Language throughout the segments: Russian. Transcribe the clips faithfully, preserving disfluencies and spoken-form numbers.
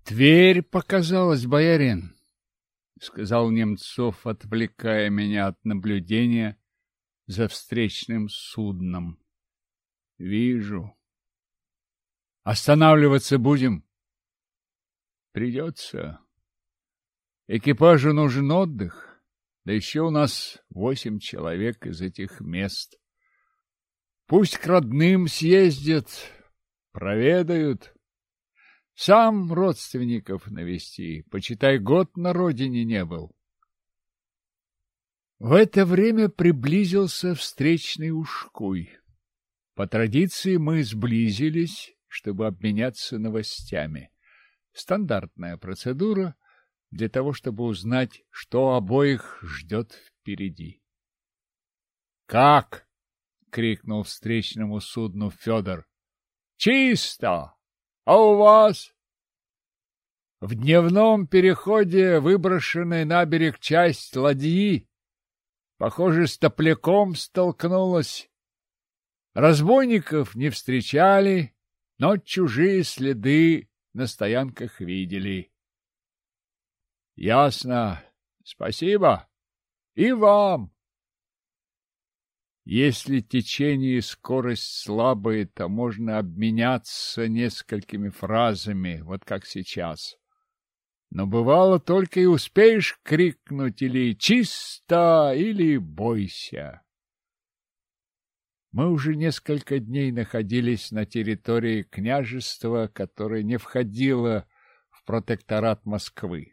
Тверь показалась, боярин, — сказал Немцов, отвлекая меня от наблюдения за встречным судном. — Вижу. — Останавливаться будем? — Придется. Экипажу нужен отдых, да еще у нас восемь человек из этих мест. Пусть к родным съездят, проведают. Сам родственников навести, почитай, год на родине не был. В это время приблизился встречный ушкуй. По традиции мы сблизились, чтобы обменяться новостями. Стандартная процедура для того, чтобы узнать, что обоих ждет впереди. — Как? — крикнул встречному судну Федор. — Чисто! А у вас? В дневном переходе выброшенная на берег часть ладьи, похоже, с топляком столкнулась. Разбойников не встречали, но чужие следы на стоянках видели. — Ясно. Спасибо. И вам. Если течение и скорость слабые, то можно обменяться несколькими фразами, вот как сейчас. Но бывало, только и успеешь крикнуть или «чисто», или «бойся». Мы уже несколько дней находились на территории княжества, которое не входило в протекторат Москвы.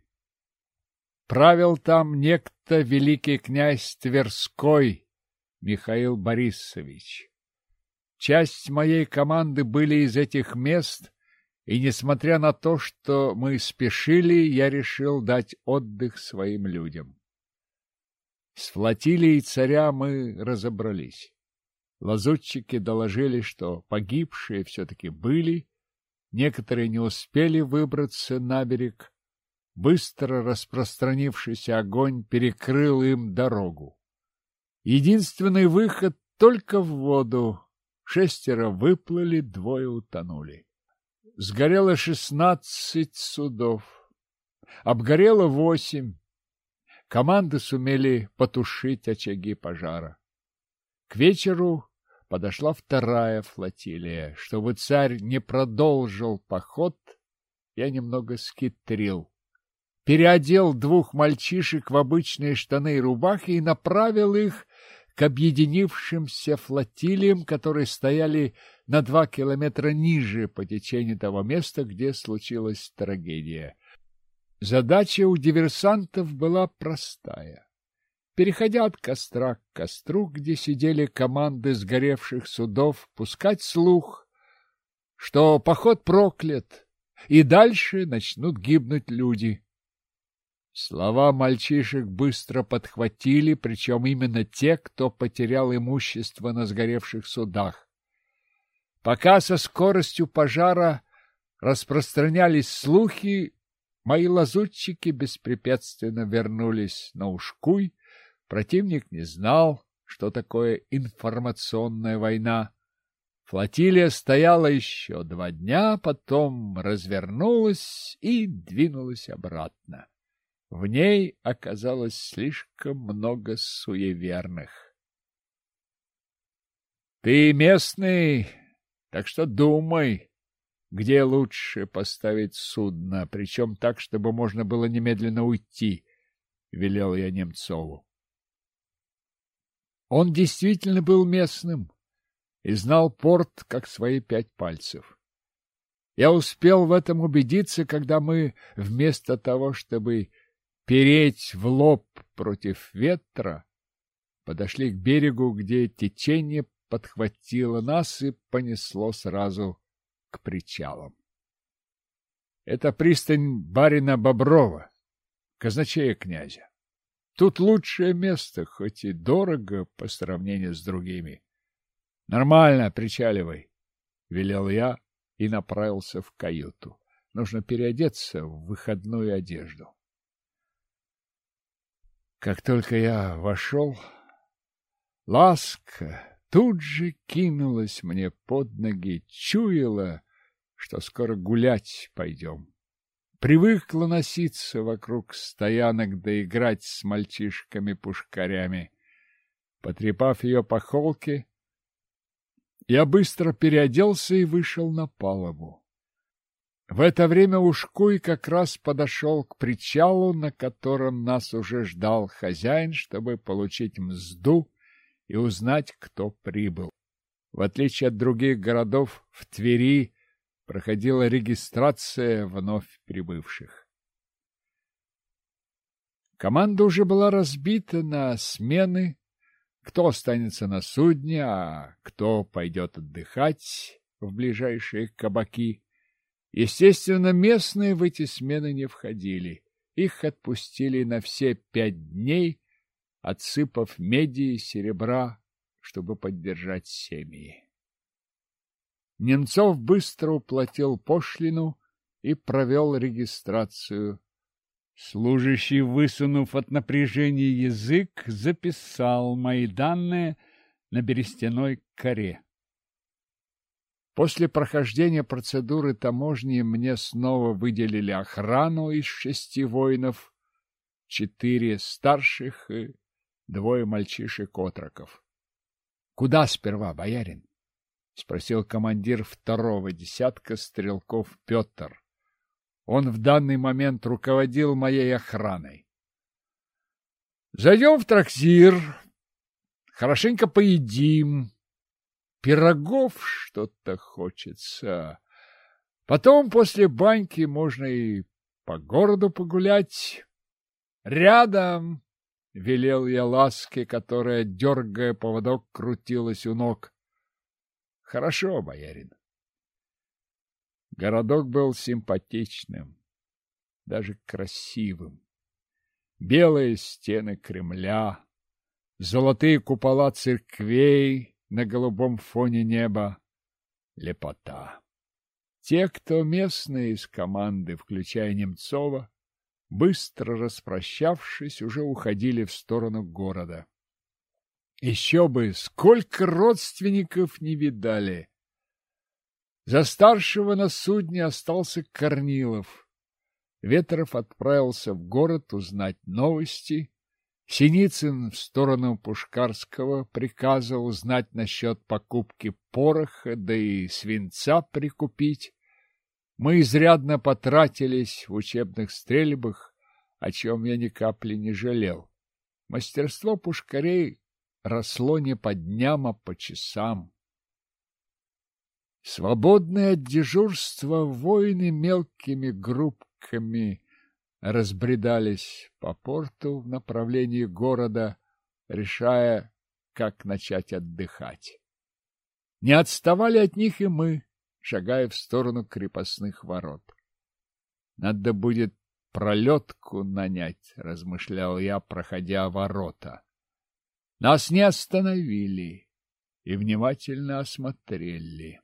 Правил там некто великий князь Тверской Михаил Борисович. Часть моей команды были из этих мест, и, несмотря на то, что мы спешили, я решил дать отдых своим людям. С флотилией царя мы разобрались. Лазутчики доложили, что погибшие все-таки были, некоторые не успели выбраться на берег. Быстро распространившийся огонь перекрыл им дорогу. Единственный выход только в воду. Шестеро выплыли, двое утонули. Сгорело шестнадцать судов. Обгорело восемь. Команды сумели потушить очаги пожара. К вечеру подошла вторая флотилия. Чтобы царь не продолжил поход, я немного схитрил. Переодел двух мальчишек в обычные штаны и рубахи и направил их к объединившимся флотилиям, которые стояли на два километра ниже по течению того места, где случилась трагедия. Задача у диверсантов была простая. Переходя от костра к костру, где сидели команды сгоревших судов, пускать слух, что поход проклят, и дальше начнут гибнуть люди. Слова мальчишек быстро подхватили, причем именно те, кто потерял имущество на сгоревших судах. Пока со скоростью пожара распространялись слухи, мои лазутчики беспрепятственно вернулись на Ушкуй. Противник не знал, что такое информационная война. Флотилия стояла еще два дня, потом развернулась и двинулась обратно. В ней оказалось слишком много суеверных. — Ты местный, так что думай, где лучше поставить судно, причем так, чтобы можно было немедленно уйти, — велел я Немцову. Он действительно был местным и знал порт как свои пять пальцев. Я успел в этом убедиться, когда мы, вместо того, чтобы переть в лоб против ветра, подошли к берегу, где течение подхватило нас и понесло сразу к причалам. Это пристань барина Боброва, казначея князя. Тут лучшее место, хоть и дорого по сравнению с другими. — Нормально, причаливай, — велел я и направился в каюту. Нужно переодеться в выходную одежду. Как только я вошел, Ласка тут же кинулась мне под ноги, чуяла, что скоро гулять пойдем. привыкла носиться вокруг стоянок да играть с мальчишками-пушкарями. Потрепав ее по холке, я быстро переоделся и вышел на палубу. В это время Ушкуй как раз подошел к причалу, на котором нас уже ждал хозяин, чтобы получить мзду и узнать, кто прибыл. В отличие от других городов, в Твери проходила регистрация вновь прибывших. Команда уже была разбита на смены, кто останется на судне, а кто пойдет отдыхать в ближайшие кабаки. Естественно, местные в эти смены не входили. Их отпустили на все пять дней, отсыпав меди и серебра, чтобы поддержать семьи. Немцов быстро уплатил пошлину и провел регистрацию. Служащий, высунув от напряжения язык, записал мои данные на берестяной коре. После прохождения процедуры таможни мне снова выделили охрану из шести воинов, четыре старших и двое мальчишек-отроков. — Куда сперва, боярин? — спросил командир второго десятка стрелков Петр. Он в данный момент руководил моей охраной. — Зайдем в трактир, хорошенько поедим. Пирогов что-то хочется. Потом после баньки можно и по городу погулять. Рядом, — велел я Ласке, которая, дергая поводок, крутилась у ног. — Хорошо, боярин. Городок был симпатичным, даже красивым. Белые стены Кремля, золотые купола церквей на голубом фоне неба. Лепота. Те, кто местные из команды, включая Немцова, быстро распрощавшись, уже уходили в сторону города. Еще бы, сколько родственников не видали! За старшего на судне остался Корнилов. Ветров отправился в город узнать новости. Синицын в сторону Пушкарского приказал узнать насчет покупки пороха, да и свинца прикупить. Мы изрядно потратились в учебных стрельбах, о чем я ни капли не жалел. Мастерство пушкарей росло не по дням, а по часам. Свободные от дежурства воины мелкими группками разбредались по порту в направлении города, решая, как начать отдыхать. Не отставали от них и мы, шагая в сторону крепостных ворот. Надо будет пролетку нанять, размышлял я, проходя ворота. Нас не остановили и внимательно осмотрели.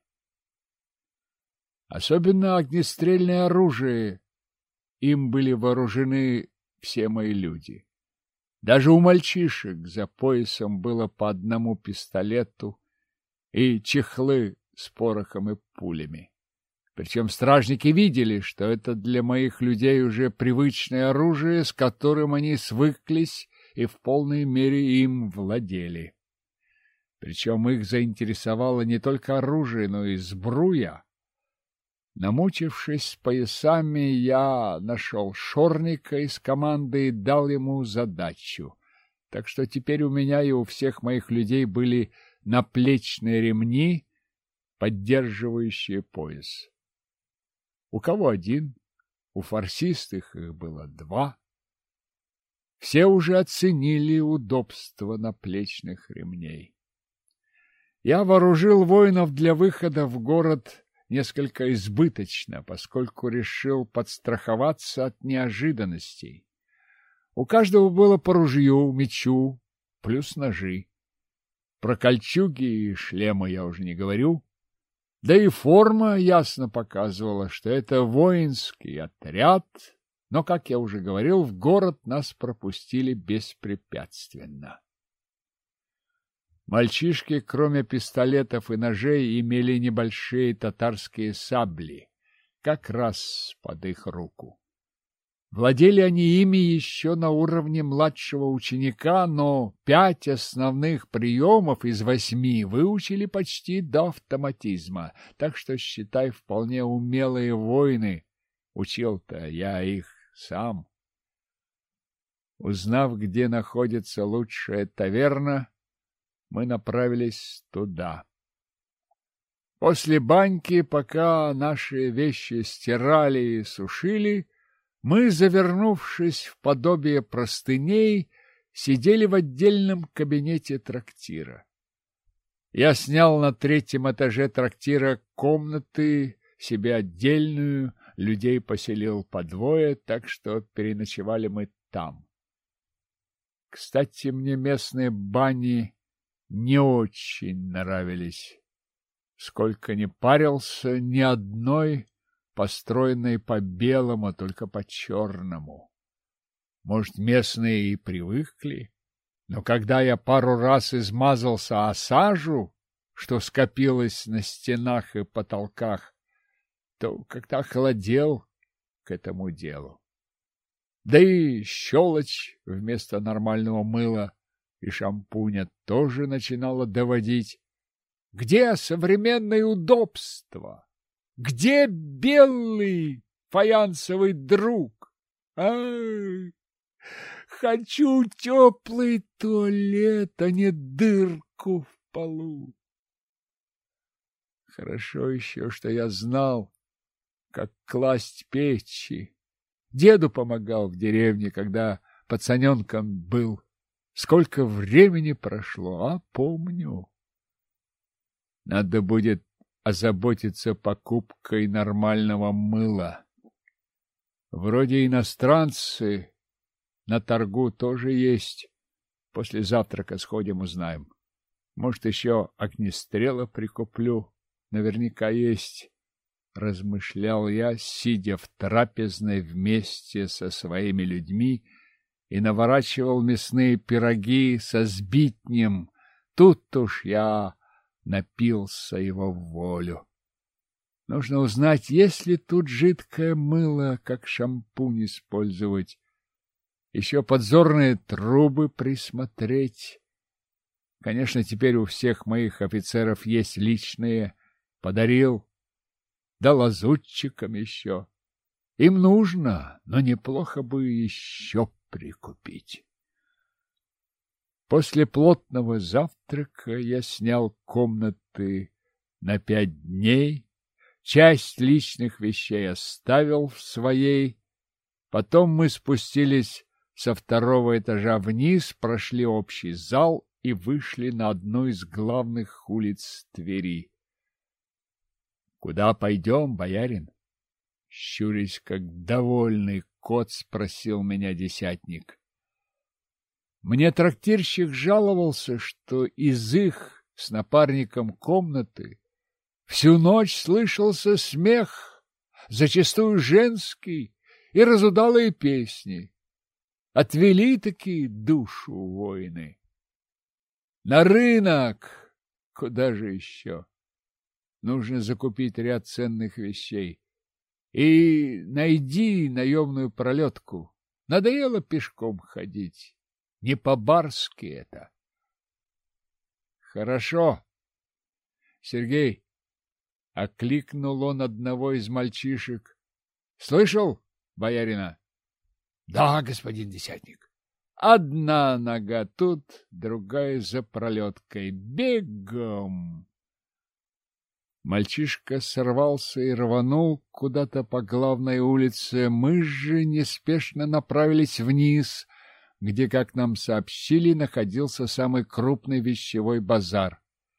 Особенно огнестрельное оружие. Им были вооружены все мои люди. Даже у мальчишек за поясом было по одному пистолету и чехлы с порохом и пулями. Причем стражники видели, что это для моих людей уже привычное оружие, с которым они свыклись и в полной мере им владели. Причем их заинтересовало не только оружие, но и сбруя. Намучившись с поясами, я нашел Шорника из команды и дал ему задачу. Так что теперь у меня и у всех моих людей были наплечные ремни, поддерживающие пояс. У кого один, у фарсистых их было два. Все уже оценили удобство наплечных ремней. Я вооружил воинов для выхода в город несколько избыточно, поскольку решил подстраховаться от неожиданностей. У каждого было по ружью, мечу, плюс ножи. Про кольчуги и шлемы я уже не говорю. Да и форма ясно показывала, что это воинский отряд, но, как я уже говорил, в город нас пропустили беспрепятственно. Мальчишки, кроме пистолетов и ножей, имели небольшие татарские сабли, как раз под их руку. Владели они ими еще на уровне младшего ученика, но пять основных приемов из восьми выучили почти до автоматизма, так что, считай, вполне умелые воины. Учил-то я их сам. Узнав, где находится лучшая таверна, мы направились туда. После баньки, пока наши вещи стирали и сушили, мы, завернувшись в подобие простыней, сидели в отдельном кабинете трактира. Я снял на третьем этаже трактира комнаты, себе отдельную, людей поселил по двое, так что переночевали мы там. Кстати, мне местные бани не очень нравились. Сколько ни парился, ни одной построенной по белому, только по черному. Может, местные и привыкли, но когда я пару раз измазался о сажу, что скопилось на стенах и потолках, то как-то охладел к этому делу. Да и щелочь вместо нормального мыла и шампуня тоже начинала доводить. Где современное удобство? Где белый фаянсовый друг? Ай, хочу теплый туалет, а не дырку в полу. Хорошо еще, что я знал, как класть печи. Деду помогал в деревне, когда пацаненком был. Сколько времени прошло, а помню. Надо будет озаботиться покупкой нормального мыла. Вроде иностранцы на торгу тоже есть. После завтрака сходим, узнаем. Может, еще огнестрела прикуплю. Наверняка есть. Размышлял я, сидя в трапезной вместе со своими людьми, и наворачивал мясные пироги со сбитнем. Тут уж я напился его в волю. Нужно узнать, есть ли тут жидкое мыло, как шампунь использовать. Еще подзорные трубы присмотреть. Конечно, теперь у всех моих офицеров есть личные. Подарил. Да лазутчикам еще. Им нужно, но неплохо бы еще прикупить. После плотного завтрака я снял комнаты на пять дней, часть личных вещей оставил в своей, потом мы спустились со второго этажа вниз, прошли общий зал и вышли на одну из главных улиц Твери. — Куда пойдем, боярин? — щурясь, как довольный кот, спросил меня десятник. Мне трактирщик жаловался, что из их с напарником комнаты всю ночь слышался смех, зачастую женский, и разудалые песни. Отвели такие душу воины. На рынок! Куда же еще? Нужно закупить ряд ценных вещей. И найди наемную пролетку. Надоело пешком ходить. Не по-барски это. Хорошо. Сергей, окликнул он одного из мальчишек. Слышал, боярина? Да, господин десятник. Одна нога тут, другая за пролеткой. Бегом! Мальчишка сорвался и рванул куда-то по главной улице. Мы же неспешно направились вниз, где, как нам сообщили, находился самый крупный вещевой базар.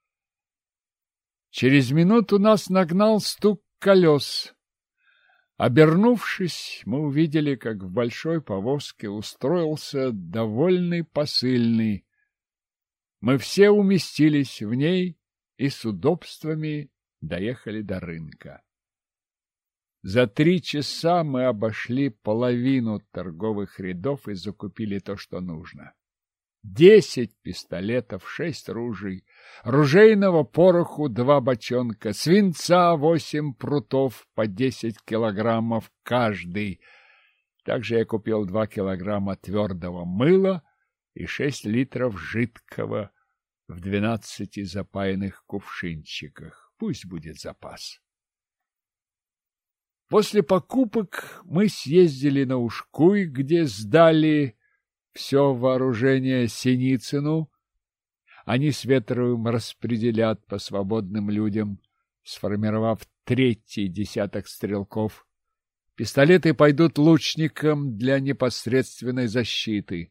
Через минуту нас нагнал стук колес. Обернувшись, мы увидели, как в большой повозке устроился довольный посыльный. Мы все уместились в ней и с удобствами доехали до рынка. За три часа мы обошли половину торговых рядов и закупили то, что нужно. Десять пистолетов, шесть ружей, ружейного пороху два бочонка, свинца восемь прутов по десять килограммов каждый, Также я купил два килограмма твердого мыла и шесть литров жидкого в двенадцати запаянных кувшинчиках. Пусть будет запас. После покупок мы съездили на Ушкуй, где сдали все вооружение Синицыну. Они с Ветровым распределят по свободным людям, сформировав третий десяток стрелков. Пистолеты пойдут лучникам для непосредственной защиты.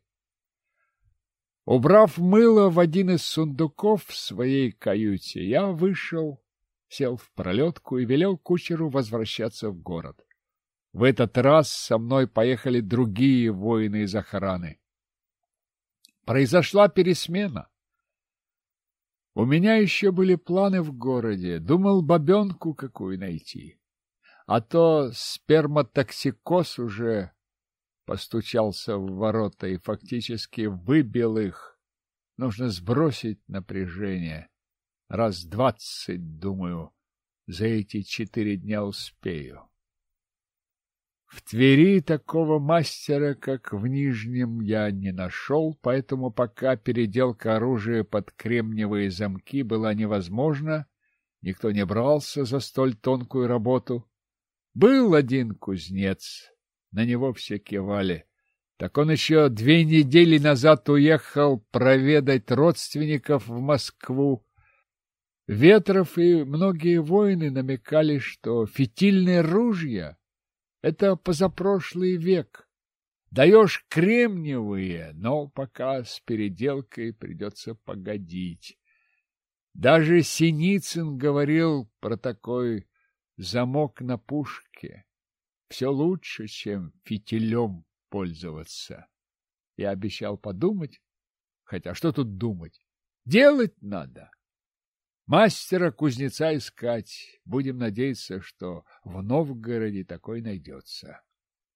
Убрав мыло в один из сундуков в своей каюте, я вышел, сел в пролетку и велел кучеру возвращаться в город. В этот раз со мной поехали другие воины из охраны. Произошла пересмена. У меня еще были планы в городе, думал бабенку какую найти. А то сперматоксикоз уже постучался в ворота и фактически выбил их. Нужно сбросить напряжение. Раз двадцать, думаю, за эти четыре дня успею. В Твери такого мастера, как в Нижнем, я не нашел, поэтому пока переделка оружия под кремниевые замки была невозможна, никто не брался за столь тонкую работу. Был один кузнец, на него все кивали. Так он еще две недели назад уехал проведать родственников в Москву. Ветров и многие воины намекали, что фитильные ружья — это позапрошлый век. Даешь кремниевые, но пока с переделкой придется погодить. Даже Синицын говорил про такой замок на пушке. Все лучше, чем фитилем пользоваться. Я обещал подумать. Хотя что тут думать? Делать надо. Мастера-кузнеца искать. Будем надеяться, что в Новгороде такой найдется.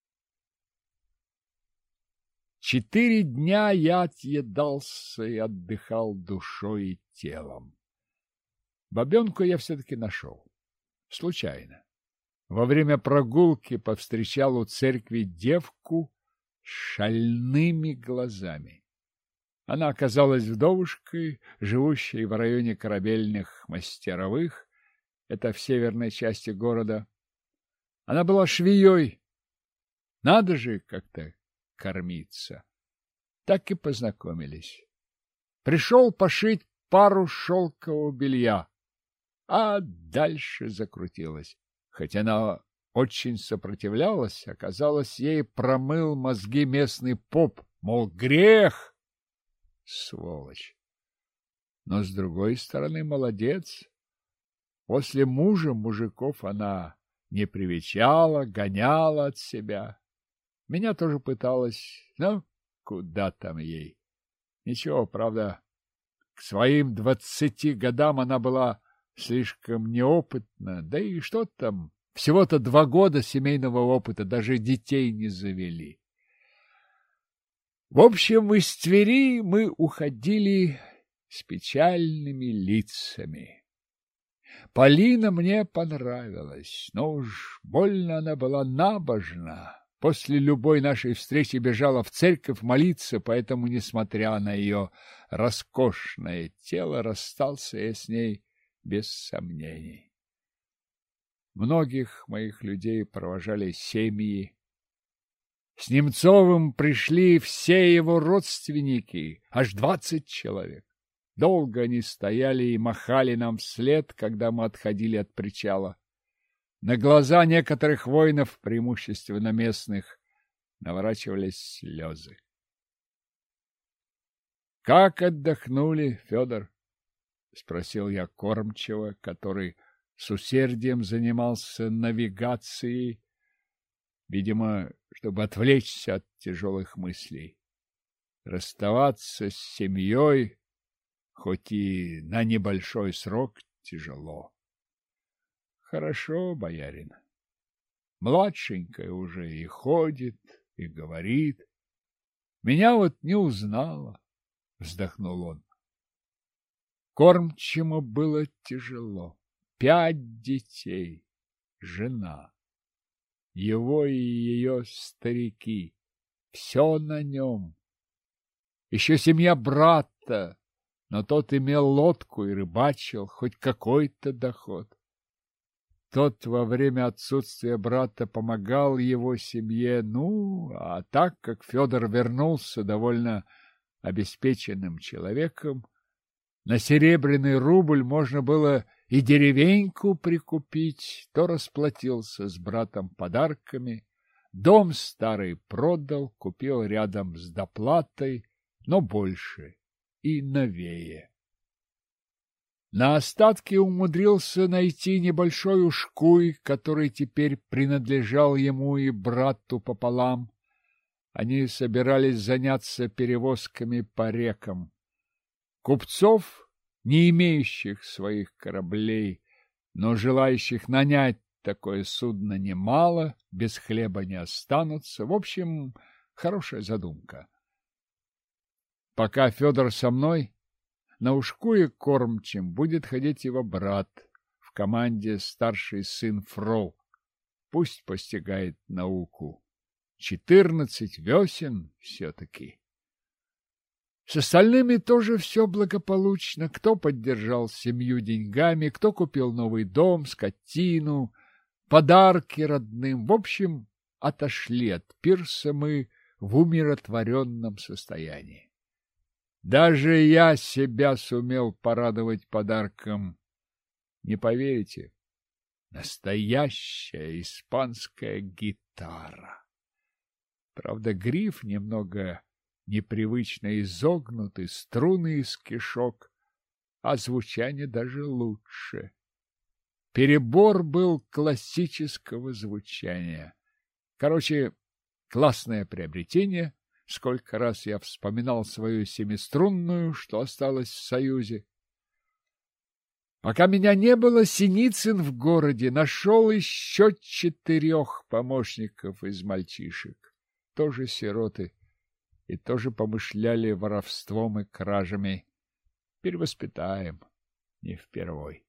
Четыре дня я отъедался и отдыхал душой и телом. Бабенку я все-таки нашел. Случайно. Во время прогулки повстречал у церкви девку с шальными глазами. Она оказалась вдовушкой, живущей в районе Корабельных Мастеровых, это в северной части города. Она была швеей. Надо же как-то кормиться. Так и познакомились. Пришел пошить пару шелкового белья. А дальше закрутилось. Хоть она очень сопротивлялась, оказалось, ей промыл мозги местный поп, мол, грех, сволочь. Но, с другой стороны, молодец. После мужа мужиков она не привечала, гоняла от себя. Меня тоже пыталась, но куда там ей. Ничего, правда, к своим двадцати годам она была слишком неопытна, да и что там, всего-то два года семейного опыта, даже детей не завели. В общем, из Твери мы уходили с печальными лицами. Полина мне понравилась, но уж больно она была набожна. После любой нашей встречи бежала в церковь молиться, поэтому, несмотря на ее роскошное тело, расстался я с ней без сомнений. Многих моих людей провожали семьи. С Немцовым пришли все его родственники, аж двадцать человек. Долго они стояли и махали нам вслед, когда мы отходили от причала. На глаза некоторых воинов, преимущественно местных, наворачивались слезы. — Как отдохнули, Федор? — спросил я кормчего, который с усердием занимался навигацией, видимо, чтобы отвлечься от тяжелых мыслей. Расставаться с семьей, хоть и на небольшой срок, тяжело. Хорошо, боярин. Младшенькая уже и ходит, и говорит. Меня вот не узнала, вздохнул он. Кормчему было тяжело. Пять детей, жена. его и ее старики. Все на нем. Еще семья брата, но тот имел лодку и рыбачил, хоть какой-то доход. Тот во время отсутствия брата помогал его семье, ну, а так как Федор вернулся довольно обеспеченным человеком, на серебряный рубль можно было и деревеньку прикупить, то расплатился с братом подарками, дом старый продал, купил рядом с доплатой, но больше и новее. На остатки умудрился найти небольшой ушкуй, который теперь принадлежал ему и брату пополам. Они собирались заняться перевозками по рекам. Купцов, не имеющих своих кораблей, но желающих нанять такое судно немало, без хлеба не останутся. В общем, хорошая задумка. Пока Федор со мной, на ушкуе кормчим будет ходить его брат, в команде старший сын Фрол. Пусть постигает науку. Четырнадцать весен все-таки. С остальными тоже все благополучно. Кто поддержал семью деньгами, кто купил новый дом, скотину, подарки родным. В общем, отошли от пирса мы в умиротворенном состоянии. Даже я себя сумел порадовать подарком. Не поверите, настоящая испанская гитара. Правда, гриф немного непривычно изогнутый, струны из кишок, а звучание даже лучше. Перебор был классического звучания. Короче, классное приобретение. Сколько раз я вспоминал свою семиструнную, что осталась в Союзе. Пока меня не было, Синицын в городе нашел еще четырех помощников из мальчишек, тоже сироты, и тоже помышляли воровством и кражами. Перевоспитаем, не впервой.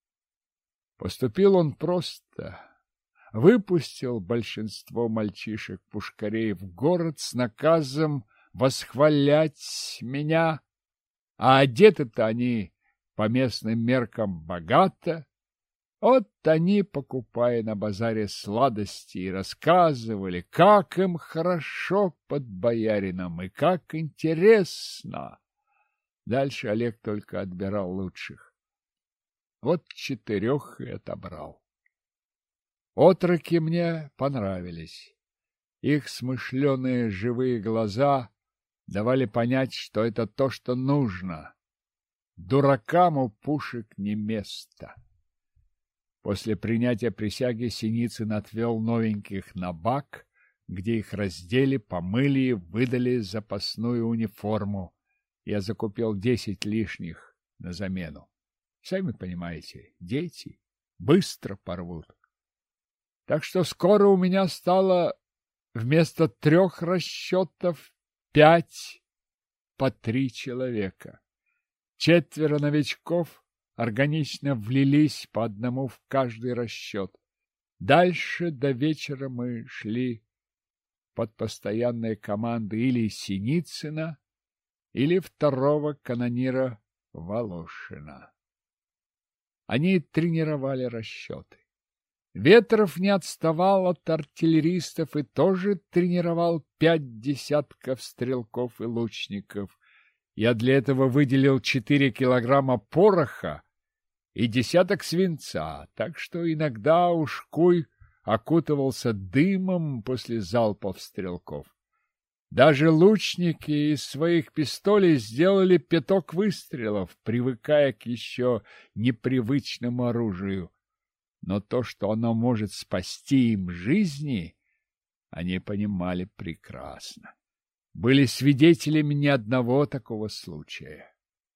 Поступил он просто. Выпустил большинство мальчишек-пушкарей в город с наказом восхвалять меня, а одеты-то они по местным меркам богато. Вот они, покупая на базаре сладости, и рассказывали, как им хорошо под боярином и как интересно. Дальше Олег только отбирал лучших. Вот четырех и отобрал. Отроки мне понравились. Их смышленые живые глаза давали понять, что это то, что нужно. Дуракам у пушек не место. После принятия присяги Синицын отвел новеньких на бак, где их раздели, помыли и выдали запасную униформу. Я закупил десять лишних на замену. Сами понимаете, дети быстро порвут. Так что скоро у меня стало вместо трех расчетов пять по три человека. Четверо новичков органично влились по одному в каждый расчет. Дальше до вечера мы шли под постоянные команды или Синицына, или второго канонира Волошина. Они тренировали расчеты. Ветров не отставал от артиллеристов и тоже тренировал пять десятков стрелков и лучников. Я для этого выделил четыре килограмма пороха и десяток свинца, так что иногда ушкуй окутывался дымом после залпов стрелков. Даже лучники из своих пистолей сделали пяток выстрелов, привыкая к еще непривычному оружию. Но то, что оно может спасти им жизни, они понимали прекрасно. Были свидетелями ни одного такого случая.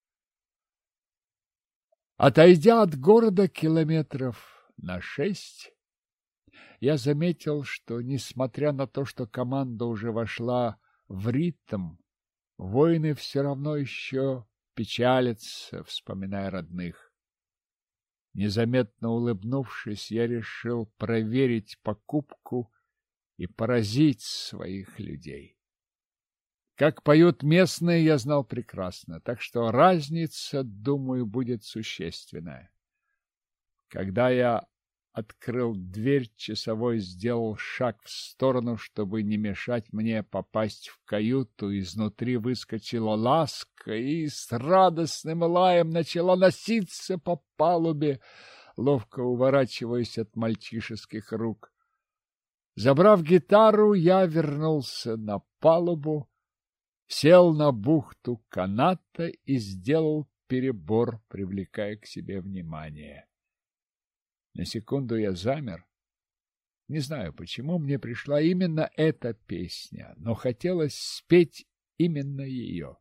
Отойдя от города километров на шесть, я заметил, что, несмотря на то, что команда уже вошла в ритм, воины все равно еще печалятся, вспоминая родных. Незаметно улыбнувшись, я решил проверить покупку и поразить своих людей. Как поют местные, я знал прекрасно, так что разница, думаю, будет существенная. Когда я открыл дверь, часовой сделал шаг в сторону, чтобы не мешать мне попасть в каюту. Изнутри выскочила Ласка и с радостным лаем начала носиться по палубе, ловко уворачиваясь от мальчишеских рук. Забрав гитару, я вернулся на палубу, сел на бухту каната и сделал перебор, привлекая к себе внимание. На секунду я замер. Не знаю, почему мне пришла именно эта песня, но хотелось спеть именно ее.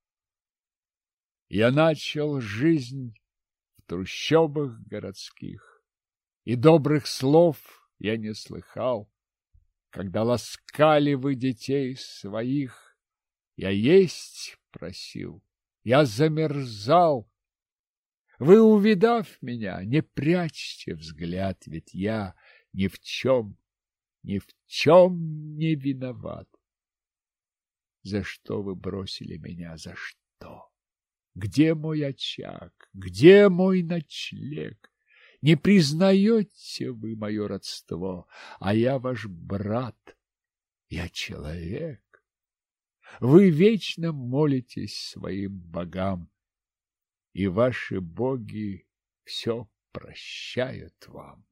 Я начал жизнь в трущобах городских, и добрых слов я не слыхал. Когда ласкали вы детей своих, я есть просил, я замерзал. Вы, увидав меня, не прячьте взгляд, ведь я ни в чем, ни в чем не виноват. За что вы бросили меня, за что? Где мой очаг, где мой ночлег? Не признаете вы мое родство, а я ваш брат, я человек. Вы вечно молитесь своим богам, и ваши боги все прощают вам.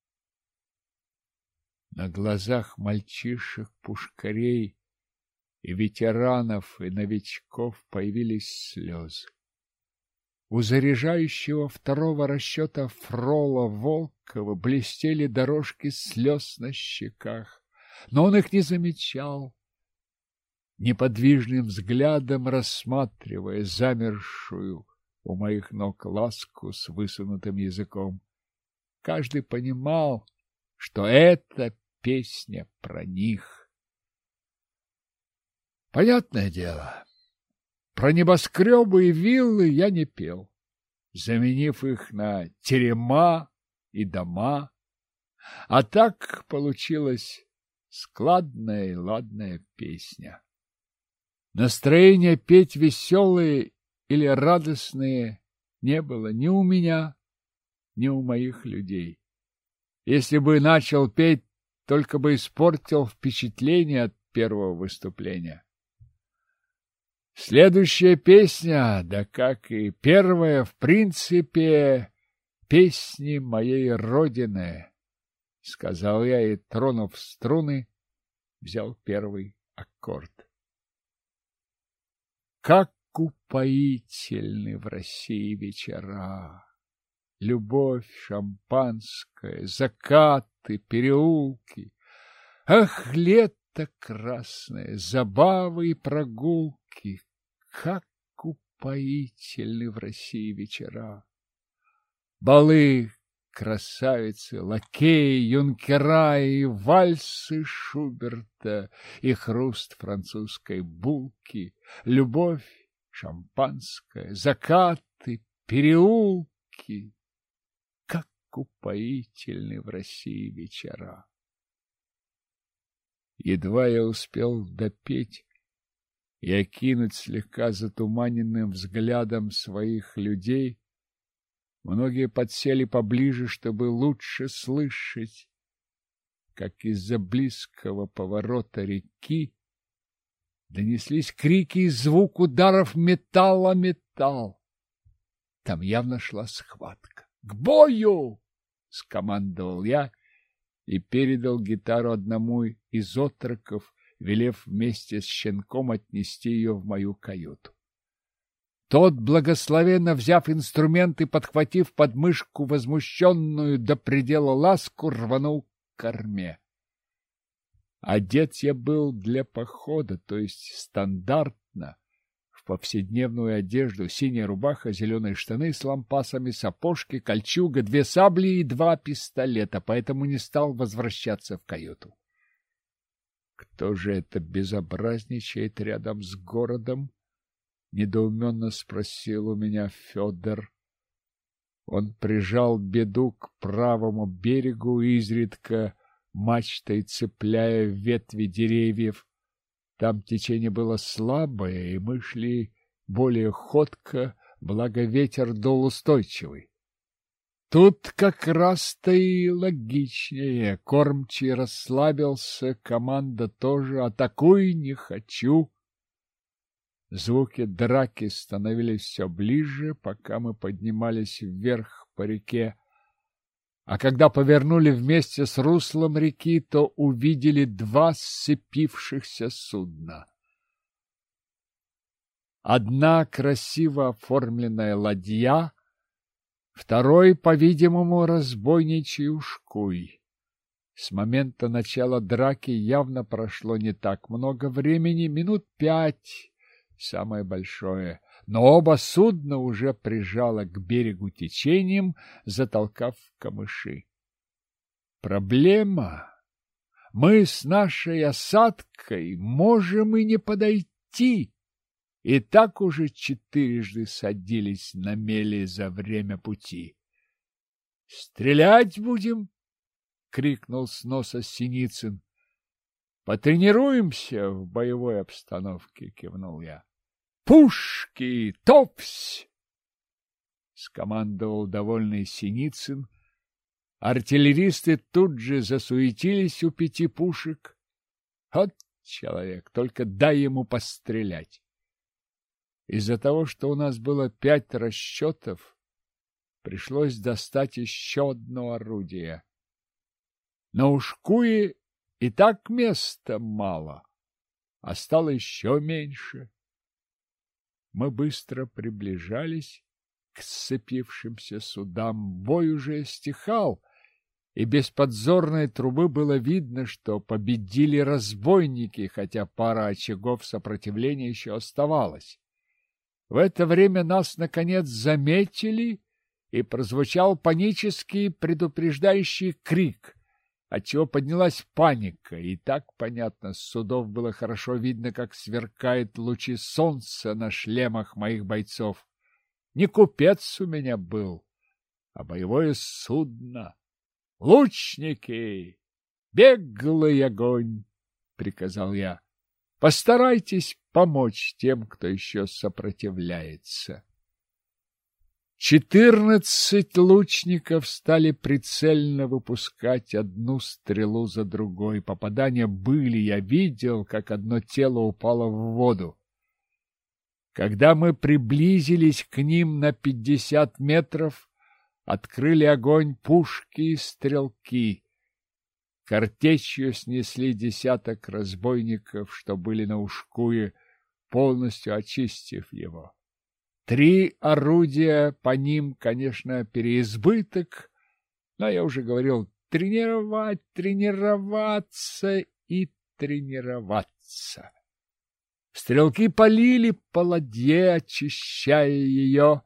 На глазах мальчишек-пушкарей и ветеранов, и новичков появились слезы. У заряжающего второго расчета Фрола Волкова блестели дорожки слез на щеках, но он их не замечал, неподвижным взглядом рассматривая замершую у моих ног Ласку с высунутым языком. Каждый понимал, что это песня про них. Понятное дело, про небоскребы и виллы я не пел, заменив их на терема и дома, а так получилась складная и ладная песня. Настроение петь веселые или радостные не было ни у меня, ни у моих людей. Если бы начал петь, только бы испортил впечатление от первого выступления. Следующая песня, да как и первая, в принципе, песни моей родины, — сказал я и, тронув струны, взял первый аккорд. Как упоительны в России вечера! Любовь, шампанское, закаты, переулки. Ах, лето красное, забавы и прогулки! Как упоительны в России вечера! Балы, красавицы, лакеи, юнкера и вальсы Шуберта, и хруст французской булки, любовь, шампанское, закаты, переулки. Как упоительны в России вечера! Едва я успел допеть и окинуть слегка затуманенным взглядом своих людей, многие подсели поближе, чтобы лучше слышать, как из-за близкого поворота реки донеслись крики и звук ударов металла о металл. Там явно шла схватка. «К бою!» — скомандовал я и передал гитару одному из отроков, велев вместе с щенком отнести ее в мою каюту. Тот, благословенно взяв инструмент и подхватив под мышку возмущенную до предела Ласку, рванул к корме. Одет я был для похода, то есть стандартно, в повседневную одежду: синяя рубаха, зеленые штаны с лампасами, сапожки, кольчуга, две сабли и два пистолета, поэтому не стал возвращаться в каюту. Кто же это безобразничает рядом с городом? Недоуменно спросил у меня Федор. Он прижал беду к правому берегу и изредка мачтой цепляя ветви деревьев. Там течение было слабое, и мы шли более ходко, благо ветер дул устойчивый. Тут как раз-то и логичнее. Кормчий расслабился, команда тоже. Атакуй, не хочу. Звуки драки становились все ближе, пока мы поднимались вверх по реке. А когда повернули вместе с руслом реки, то увидели два сцепившихся судна. Одна красиво оформленная ладья, второй, по-видимому, разбойничий ушкуй. С момента начала драки явно прошло не так много времени, минут пять, самое большое, но оба судна уже прижало к берегу течением, затолкав в камыши. Проблема. Мы с нашей осадкой можем и не подойти. И так уже четырежды садились на мели за время пути. — Стрелять будем? — крикнул с носа Синицын. — Потренируемся в боевой обстановке, — кивнул я. — Пушки! Топсь! — скомандовал довольный Синицын. Артиллеристы тут же засуетились у пяти пушек. Вот человек, только дай ему пострелять. Из-за того, что у нас было пять расчетов, пришлось достать еще одно орудие. На Ушкуе и так места мало, а стало еще меньше. Мы быстро приближались к сцепившимся судам. Бой уже стихал, и без подзорной трубы было видно, что победили разбойники, хотя пара очагов сопротивления еще оставалась. В это время нас, наконец, заметили, и прозвучал панический предупреждающий крик, отчего поднялась паника, и так, понятно, с судов было хорошо видно, как сверкают лучи солнца на шлемах моих бойцов. Не купец у меня был, а боевое судно. «Лучники! Беглый огонь!» — приказал я. «Постарайтесь помочь тем, кто еще сопротивляется». Четырнадцать лучников стали прицельно выпускать одну стрелу за другой. Попадания были, я видел, как одно тело упало в воду. Когда мы приблизились к ним на пятьдесят метров, открыли огонь пушки и стрелки. Картечью снесли десяток разбойников, что были на Ушкуе, полностью очистив его. Три орудия по ним, конечно, переизбыток, но я уже говорил, тренировать, тренироваться и тренироваться. Стрелки полили по ладье, очищая ее.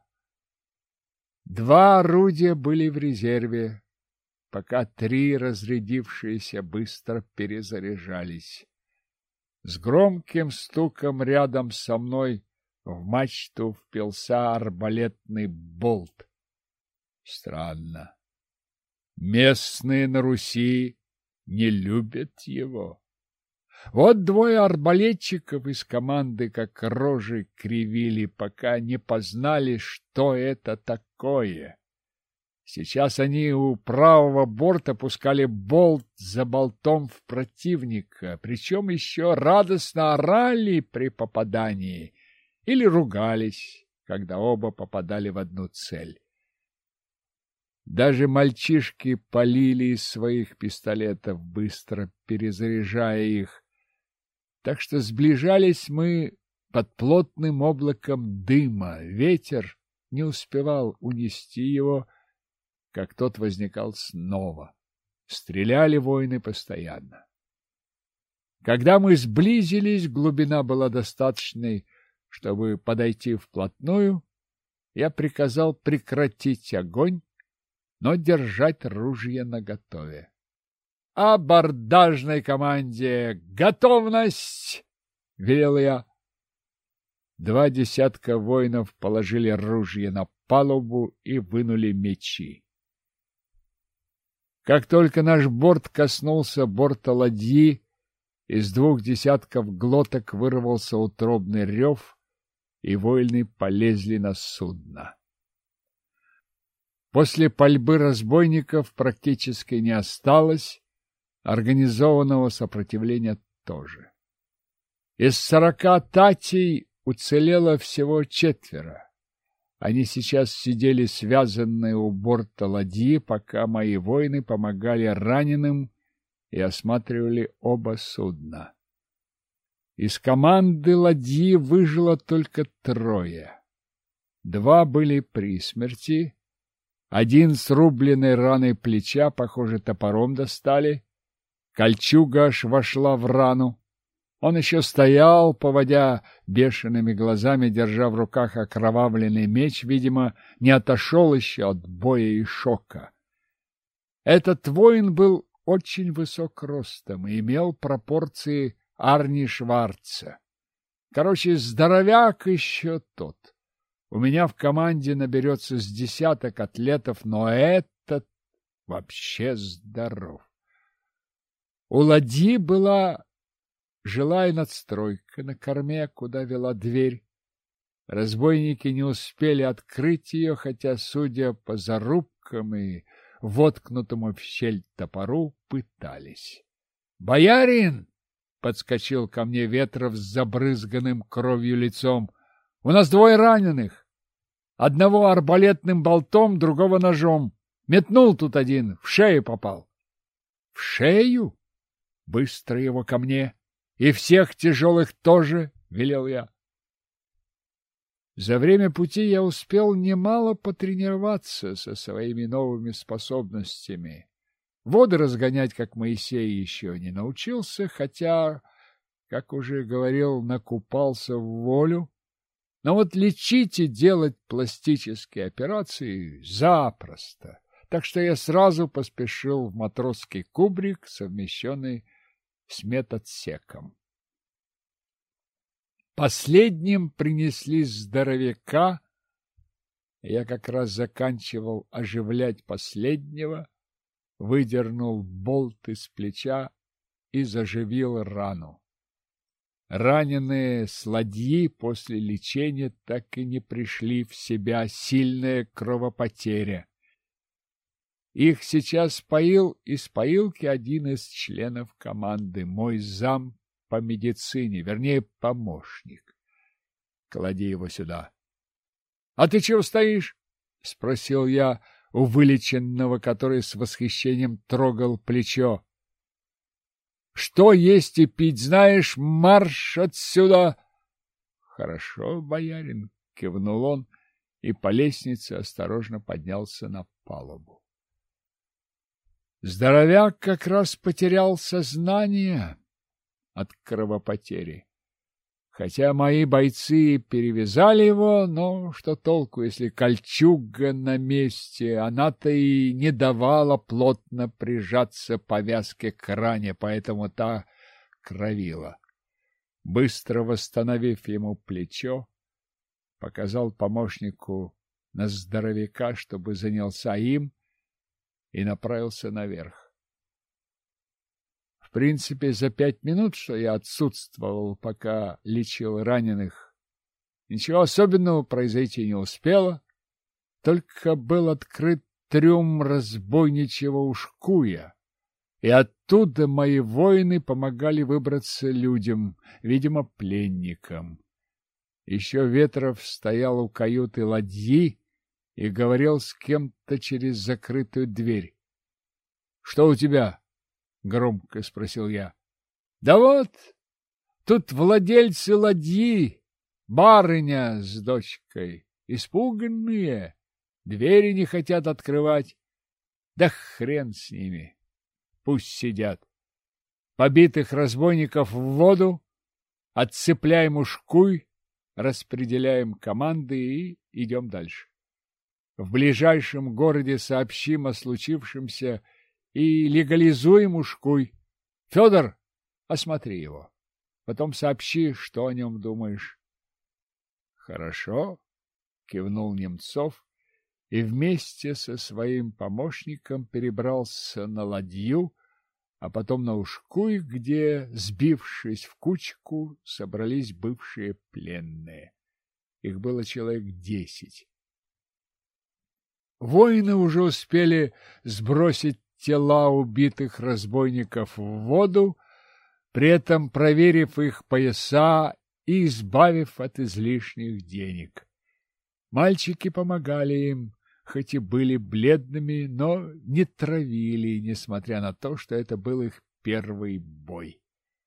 Два орудия были в резерве, пока три разрядившиеся быстро перезаряжались. С громким стуком рядом со мной в мачту впился арбалетный болт. Странно. Местные на Руси не любят его. Вот двое арбалетчиков из команды как рожи кривили, пока не познали, что это такое. Сейчас они у правого борта пускали болт за болтом в противника, причем еще радостно орали при попадании или ругались, когда оба попадали в одну цель. Даже мальчишки полили из своих пистолетов, быстро перезаряжая их. Так что сближались мы под плотным облаком дыма. Ветер не успевал унести его, как тот возникал снова. Стреляли воины постоянно. Когда мы сблизились, глубина была достаточной, чтобы подойти вплотную. Я приказал прекратить огонь, но держать ружье наготове. «Абордажной команде! Готовность!» — велел я. Два десятка воинов положили ружья на палубу и вынули мечи. Как только наш борт коснулся борта ладьи, из двух десятков глоток вырвался утробный рев, и воины полезли на судно. После пальбы разбойников практически не осталось, организованного сопротивления тоже. Из сорока татей уцелело всего четверо. Они сейчас сидели связанные у борта ладьи, пока мои воины помогали раненым и осматривали оба судна. Из команды ладьи выжило только трое. Два были при смерти, один с рубленной раной плеча, похоже, топором достали, кольчуга аж вошла в рану. Он еще стоял, поводя бешеными глазами, держа в руках окровавленный меч, видимо, не отошел еще от боя и шока. Этот воин был очень высок ростом и имел пропорции Арни Шварца. Короче, здоровяк еще тот. У меня в команде наберется с десяток атлетов, но этот вообще здоров. У ладьи была жилая надстройка на корме, куда вела дверь. Разбойники не успели открыть ее, хотя, судя по зарубкам и воткнутому в щель топору, пытались. «Боярин!» — подскочил ко мне Ветров с забрызганным кровью лицом. «У нас двое раненых. Одного арбалетным болтом, другого ножом. Метнул тут один, в шею попал». «В шею? Быстро его ко мне. И всех тяжелых тоже», — велел я. За время пути я успел немало потренироваться со своими новыми способностями. Воды разгонять, как Моисей, еще не научился, хотя, как уже говорил, накупался в волю. Но вот лечить и делать пластические операции запросто. Так что я сразу поспешил в матросский кубрик, совмещенный с медотсеком. Последним принесли здоровяка. Я как раз заканчивал оживлять последнего, выдернул болт из плеча и заживил рану. Раненые с ладьи после лечения так и не пришли в себя, сильная кровопотеря. Их сейчас поил из поилки один из членов команды, мой зам по медицине, вернее, помощник. Клади его сюда. — А ты чего стоишь? — спросил я у вылеченного, который с восхищением трогал плечо. — Что есть и пить знаешь? Марш отсюда! — Хорошо, боярин, — кивнул он и по лестнице осторожно поднялся на палубу. Здоровяк как раз потерял сознание от кровопотери. Хотя мои бойцы перевязали его, но что толку, если кольчуга на месте? Она-то и не давала плотно прижаться повязке к ране, поэтому та кровила. Быстро восстановив ему плечо, показал помощнику на здоровяка, чтобы занялся им, и направился наверх. В принципе, за пять минут, что я отсутствовал, пока лечил раненых, ничего особенного произойти не успело, только был открыт трюм разбойничьего ушкуя, и оттуда мои воины помогали выбраться людям, видимо, пленникам. Еще Ветров стоял у каюты ладьи и говорил с кем-то через закрытую дверь. — Что у тебя? — громко спросил я. — Да вот, тут владельцы ладьи, барыня с дочкой, испуганные, двери не хотят открывать. Да хрен с ними, пусть сидят. Побитых разбойников в воду, отцепляем ушкуй, распределяем команды и идем дальше. В ближайшем городе сообщим о случившемся и легализуем ушкуй. Федор, осмотри его. Потом сообщи, что о нем думаешь. — Хорошо, — кивнул Немцов и вместе со своим помощником перебрался на ладью, а потом на Ушкуй, где, сбившись в кучку, собрались бывшие пленные. Их было человек десять. Воины уже успели сбросить тела убитых разбойников в воду, при этом проверив их пояса и избавив от излишних денег. Мальчики помогали им, хоть и были бледными, но не травили, несмотря на то, что это был их первый бой.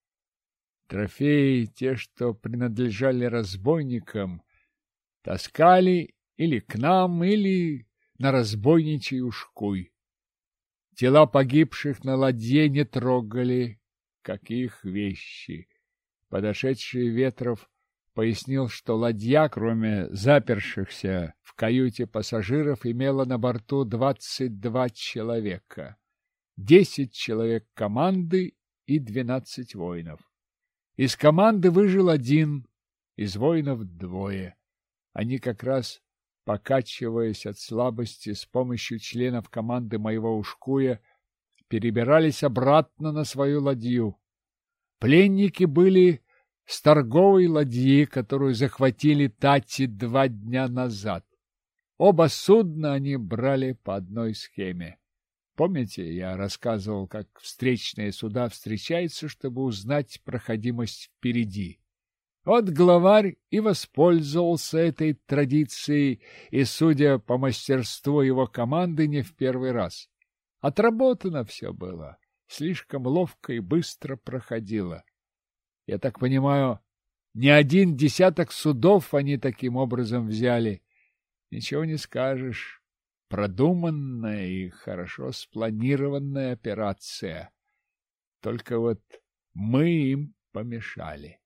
Трофеи, те, что принадлежали разбойникам, таскали или к нам, или на разбойничий Ушкуй. Тела погибших на ладье не трогали, как их вещи. Подошедший Ветров пояснил, что ладья, кроме запершихся в каюте пассажиров, имела на борту двадцать два человека, десять человек команды и двенадцать воинов. Из команды выжил один, из воинов двое. Они как раз, покачиваясь от слабости, с помощью членов команды моего Ушкуя, перебирались обратно на свою ладью. Пленники были с торговой ладьи, которую захватили тати два дня назад. Оба судна они брали по одной схеме. Помните, я рассказывал, как встречные суда встречаются, чтобы узнать проходимость впереди? Вот главарь и воспользовался этой традицией, и, судя по мастерству его команды, не в первый раз. Отработано все было, слишком ловко и быстро проходило. Я так понимаю, не один десяток судов они таким образом взяли. Ничего не скажешь. Продуманная и хорошо спланированная операция. Только вот мы им помешали.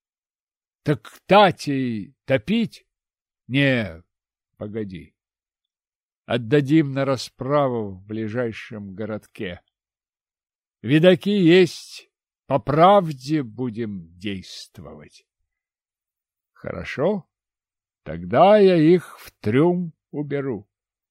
Так Татей топить? Не, погоди. Отдадим на расправу в ближайшем городке. Видаки есть, по правде будем действовать. Хорошо, тогда я их в трюм уберу.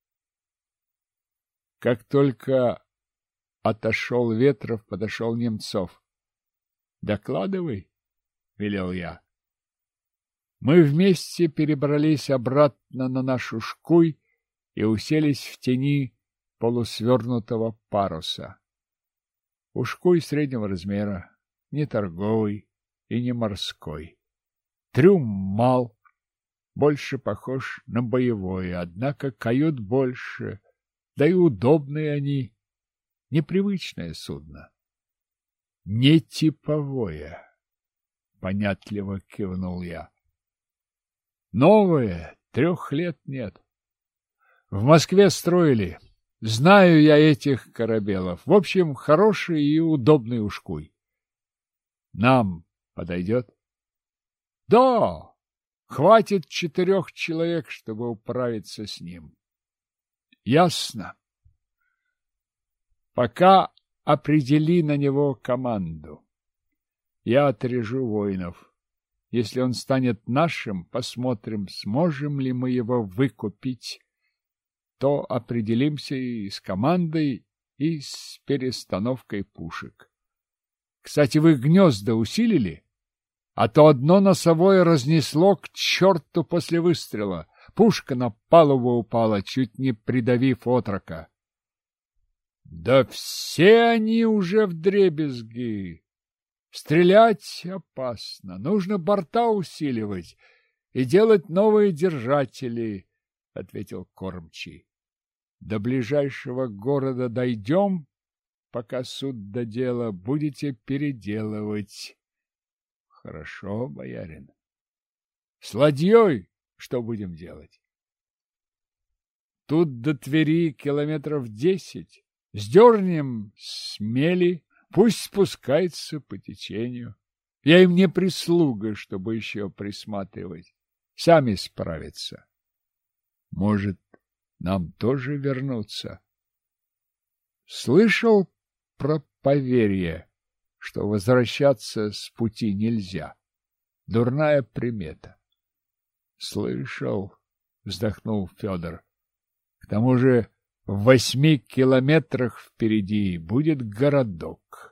Как только отошел Ветров, подошел Немцов. Докладывай, велел я. Мы вместе перебрались обратно на наш Ушкуй и уселись в тени полусвернутого паруса. Ушкуй среднего размера, не торговый и не морской. Трюм мал, больше похож на боевой, однако кают больше, да и удобные они, непривычное судно. Не типовое, понятливо кивнул я. Новое, трех лет нет. В Москве строили. Знаю я этих корабелов. В общем, хороший и удобный Ушкуй. Нам подойдет? Да, хватит четырех человек, чтобы управиться с ним. Ясно. Пока определи на него команду. Я отрежу воинов. Если он станет нашим, посмотрим, сможем ли мы его выкупить. То определимся и с командой, и с перестановкой пушек. Кстати, вы гнезда усилили? А то одно носовое разнесло к черту после выстрела. Пушка на палубу упала, чуть не придавив отрока. Да все они уже вдребезги. Стрелять опасно, нужно борта усиливать и делать новые держатели, — ответил кормчий. До ближайшего города дойдем, пока суд до дела, будете переделывать. Хорошо, боярин. С ладьей что будем делать? Тут до Твери километров десять. Сдернем с мели. Пусть спускается по течению. Я им не прислуга, чтобы еще присматривать. Сами справятся. Может, нам тоже вернуться? Слышал про поверье, что возвращаться с пути нельзя. Дурная примета. Слышал, вздохнул Федор. К тому же в восьми километрах впереди будет городок.